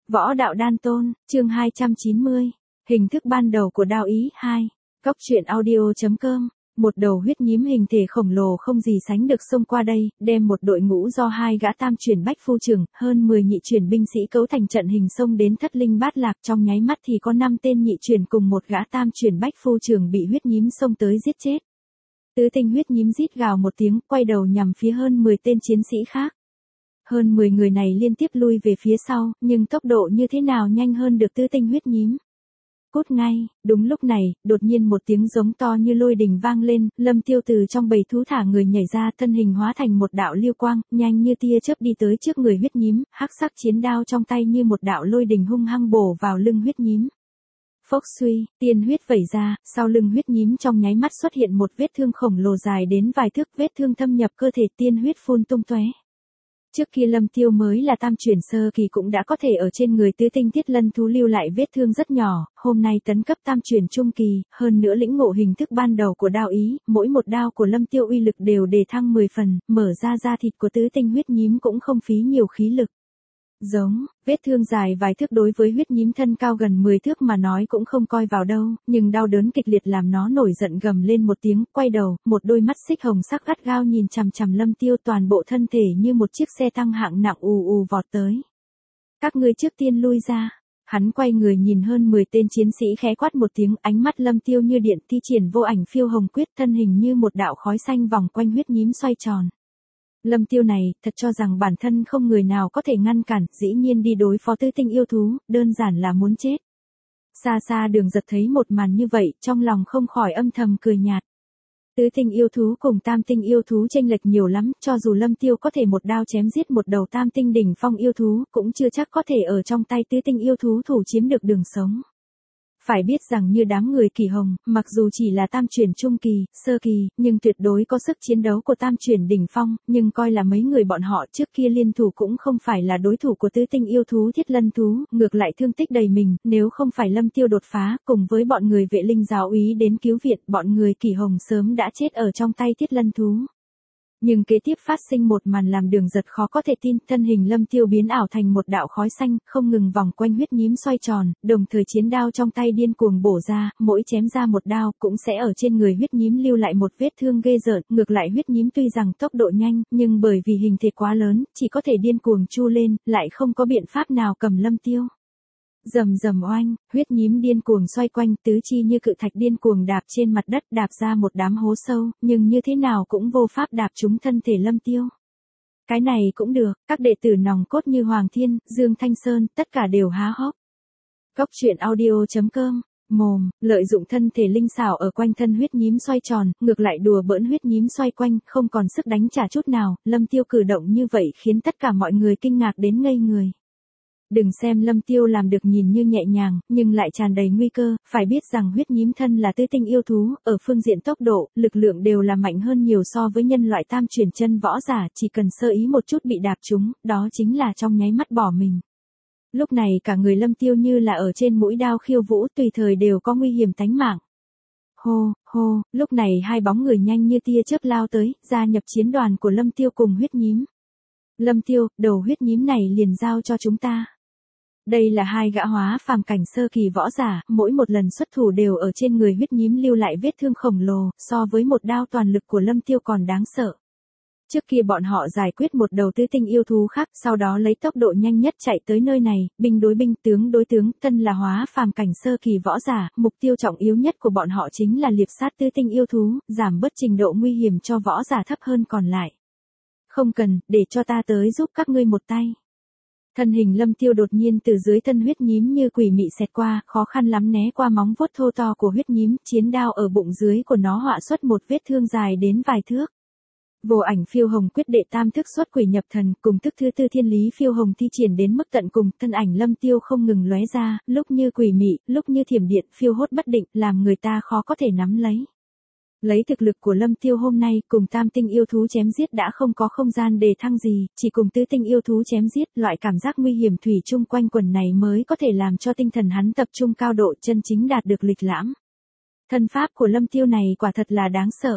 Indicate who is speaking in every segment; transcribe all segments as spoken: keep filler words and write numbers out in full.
Speaker 1: Võ đạo đan tôn, chương hai trăm chín mươi. Hình thức ban đầu của đao ý hai. Cóc truyện audio chấm com. Một đầu huyết nhím hình thể khổng lồ không gì sánh được xông qua đây, đem một đội ngũ do hai gã tam chuyển bách phu trưởng, hơn mười nhị chuyển binh sĩ cấu thành trận hình xông đến thất linh bát lạc. Trong nháy mắt thì có năm tên nhị chuyển cùng một gã tam chuyển bách phu trưởng bị huyết nhím xông tới giết chết. Tứ tinh huyết nhím rít gào một tiếng, quay đầu nhằm phía hơn mười tên chiến sĩ khác. Hơn mười người này liên tiếp lui về phía sau, nhưng tốc độ như thế nào nhanh hơn được tứ tinh huyết nhím. Cút ngay, đúng lúc này, đột nhiên một tiếng giống to như lôi đình vang lên, Lâm Tiêu từ trong bầy thú thả người nhảy ra, thân hình hóa thành một đạo lưu quang, nhanh như tia chớp đi tới trước người huyết nhím, hắc sắc chiến đao trong tay như một đạo lôi đình hung hăng bổ vào lưng huyết nhím. Phốc suy, tiên huyết vẩy ra, sau lưng huyết nhím trong nháy mắt xuất hiện một vết thương khổng lồ dài đến vài thước, vết thương thâm nhập cơ thể, tiên huyết phun tung tóe. Trước kia Lâm Tiêu mới là tam chuyển sơ kỳ cũng đã có thể ở trên người tứ tinh thiết lân thú lưu lại vết thương rất nhỏ, hôm nay tấn cấp tam chuyển trung kỳ, hơn nữa lĩnh ngộ hình thức ban đầu của đao ý, mỗi một đao của Lâm Tiêu uy lực đều đề thăng mười phần, mở ra da thịt của tứ tinh huyết nhím cũng không phí nhiều khí lực. Giống, vết thương dài vài thước đối với huyết nhím thân cao gần mười thước mà nói cũng không coi vào đâu, nhưng đau đớn kịch liệt làm nó nổi giận gầm lên một tiếng, quay đầu, một đôi mắt xích hồng sắc gắt gao nhìn chằm chằm Lâm Tiêu, toàn bộ thân thể như một chiếc xe tăng hạng nặng ù ù vọt tới. Các ngươi trước tiên lui ra. Hắn quay người nhìn hơn mười tên chiến sĩ khẽ quát một tiếng, ánh mắt Lâm Tiêu như điện, thi triển vô ảnh phiêu hồng quyết, thân hình như một đạo khói xanh vòng quanh huyết nhím xoay tròn. Lâm Tiêu này, thật cho rằng bản thân không người nào có thể ngăn cản, dĩ nhiên đi đối phó tứ tinh yêu thú, đơn giản là muốn chết. Xa xa Đường Giật thấy một màn như vậy, trong lòng không khỏi âm thầm cười nhạt. Tứ tinh yêu thú cùng tam tinh yêu thú chênh lệch nhiều lắm, cho dù Lâm Tiêu có thể một đao chém giết một đầu tam tinh đỉnh phong yêu thú, cũng chưa chắc có thể ở trong tay tứ tinh yêu thú thủ chiếm được đường sống. Phải biết rằng như đám người Kỳ Hồng, mặc dù chỉ là tam chuyển trung kỳ, sơ kỳ, nhưng tuyệt đối có sức chiến đấu của tam chuyển đỉnh phong, nhưng coi là mấy người bọn họ trước kia liên thủ cũng không phải là đối thủ của tứ tinh yêu thú thiết lân thú, ngược lại thương tích đầy mình, nếu không phải Lâm Tiêu đột phá, cùng với bọn người vệ linh giáo úy đến cứu viện, bọn người Kỳ Hồng sớm đã chết ở trong tay thiết lân thú. Nhưng kế tiếp phát sinh một màn làm Đường Giật khó có thể tin, thân hình Lâm Tiêu biến ảo thành một đạo khói xanh, không ngừng vòng quanh huyết nhím xoay tròn, đồng thời chiến đao trong tay điên cuồng bổ ra, mỗi chém ra một đao cũng sẽ ở trên người huyết nhím lưu lại một vết thương ghê rợn, ngược lại huyết nhím tuy rằng tốc độ nhanh, nhưng bởi vì hình thể quá lớn, chỉ có thể điên cuồng chu lên, lại không có biện pháp nào cầm Lâm Tiêu. Rầm rầm oanh, huyết nhím điên cuồng xoay quanh, tứ chi như cự thạch điên cuồng đạp trên mặt đất, đạp ra một đám hố sâu, nhưng như thế nào cũng vô pháp đạp trúng thân thể Lâm Tiêu. Cái này cũng được, các đệ tử nòng cốt như Hoàng Thiên, Dương Thanh Sơn, tất cả đều há hốc. Cóc truyện audio chấm com. Mồm, lợi dụng thân thể linh xảo ở quanh thân huyết nhím xoay tròn, ngược lại đùa bỡn huyết nhím xoay quanh, không còn sức đánh trả chút nào, Lâm Tiêu cử động như vậy khiến tất cả mọi người kinh ngạc đến ngây người. Đừng xem Lâm Tiêu làm được nhìn như nhẹ nhàng, nhưng lại tràn đầy nguy cơ, phải biết rằng huyết nhím thân là tứ tinh yêu thú, ở phương diện tốc độ, lực lượng đều là mạnh hơn nhiều so với nhân loại tam chuyển chân võ giả, chỉ cần sơ ý một chút bị đạp trúng, đó chính là trong nháy mắt bỏ mình. Lúc này cả người Lâm Tiêu như là ở trên mũi đao khiêu vũ, tùy thời đều có nguy hiểm tánh mạng. Hô, hô, lúc này hai bóng người nhanh như tia chớp lao tới, gia nhập chiến đoàn của Lâm Tiêu cùng huyết nhím. Lâm Tiêu, đầu huyết nhím này liền giao cho chúng ta. Đây là hai gã hóa phàm cảnh sơ kỳ võ giả, mỗi một lần xuất thủ đều ở trên người huyết nhím lưu lại vết thương khổng lồ, so với một đao toàn lực của Lâm Tiêu còn đáng sợ. Trước kia bọn họ giải quyết một đầu tứ tinh yêu thú khác, sau đó lấy tốc độ nhanh nhất chạy tới nơi này, binh đối binh, tướng đối tướng, thân là hóa phàm cảnh sơ kỳ võ giả, mục tiêu trọng yếu nhất của bọn họ chính là liệp sát tứ tinh yêu thú, giảm bớt trình độ nguy hiểm cho võ giả thấp hơn còn lại. Không cần, để cho ta tới giúp các ngươi một tay. Thân hình Lâm Tiêu đột nhiên từ dưới thân huyết nhím như quỷ mị xẹt qua, khó khăn lắm né qua móng vuốt thô to của huyết nhím, chiến đao ở bụng dưới của nó họa xuất một vết thương dài đến vài thước. Vô ảnh phiêu hồng quyết đệ tam thức xuất quỷ nhập thần, cùng thức thứ tư thiên lý phiêu hồng thi triển đến mức tận cùng, thân ảnh Lâm Tiêu không ngừng lóe ra, lúc như quỷ mị, lúc như thiểm điện, phiêu hốt bất định, làm người ta khó có thể nắm lấy. Lấy thực lực của Lâm Tiêu hôm nay, cùng tam tinh yêu thú chém giết đã không có không gian đề thăng gì, chỉ cùng tứ tinh yêu thú chém giết, loại cảm giác nguy hiểm thủy chung quanh quần này mới có thể làm cho tinh thần hắn tập trung cao độ, chân chính đạt được lịch lãm. Thân pháp của Lâm Tiêu này quả thật là đáng sợ.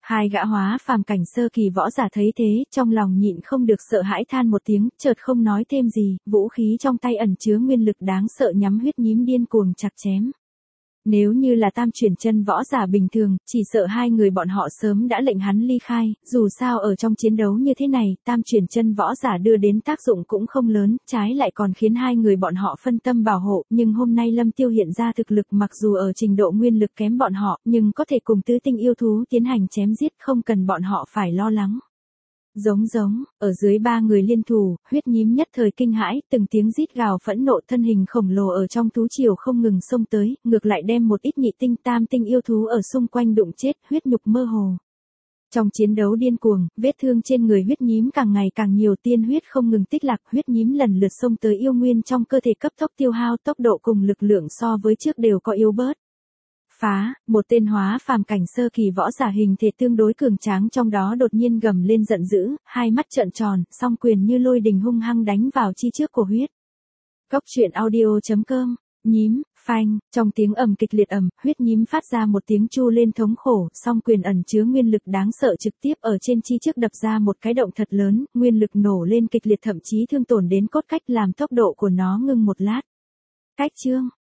Speaker 1: Hai gã hóa phàm cảnh sơ kỳ võ giả thấy thế, trong lòng nhịn không được sợ hãi than một tiếng, chợt không nói thêm gì, vũ khí trong tay ẩn chứa nguyên lực đáng sợ nhắm huyết nhím điên cuồng chặt chém. Nếu như là tam chuyển chân võ giả bình thường, chỉ sợ hai người bọn họ sớm đã lệnh hắn ly khai, dù sao ở trong chiến đấu như thế này, tam chuyển chân võ giả đưa đến tác dụng cũng không lớn, trái lại còn khiến hai người bọn họ phân tâm bảo hộ, nhưng hôm nay Lâm Tiêu hiện ra thực lực mặc dù ở trình độ nguyên lực kém bọn họ, nhưng có thể cùng tứ tinh yêu thú tiến hành chém giết không cần bọn họ phải lo lắng. Giống giống, ở dưới ba người liên thủ, huyết nhím nhất thời kinh hãi, từng tiếng rít gào phẫn nộ thân hình khổng lồ ở trong thú triều không ngừng xông tới, ngược lại đem một ít nhị tinh tam tinh yêu thú ở xung quanh đụng chết, huyết nhục mơ hồ. Trong chiến đấu điên cuồng, vết thương trên người huyết nhím càng ngày càng nhiều tiên huyết không ngừng tích lạc, huyết nhím lần lượt xông tới yêu nguyên trong cơ thể cấp tốc tiêu hao tốc độ cùng lực lượng so với trước đều có yếu bớt. Phá, một tên hóa phàm cảnh sơ kỳ võ giả hình thể tương đối cường tráng trong đó đột nhiên gầm lên giận dữ, hai mắt trợn tròn, song quyền như lôi đình hung hăng đánh vào chi trước của huyết. Cốc truyện audio chấm com, nhím, phanh, trong tiếng ầm kịch liệt ầm, huyết nhím phát ra một tiếng chu lên thống khổ, song quyền ẩn chứa nguyên lực đáng sợ trực tiếp ở trên chi trước đập ra một cái động thật lớn, nguyên lực nổ lên kịch liệt thậm chí thương tổn đến cốt cách làm tốc độ của nó ngưng một lát. Cách chương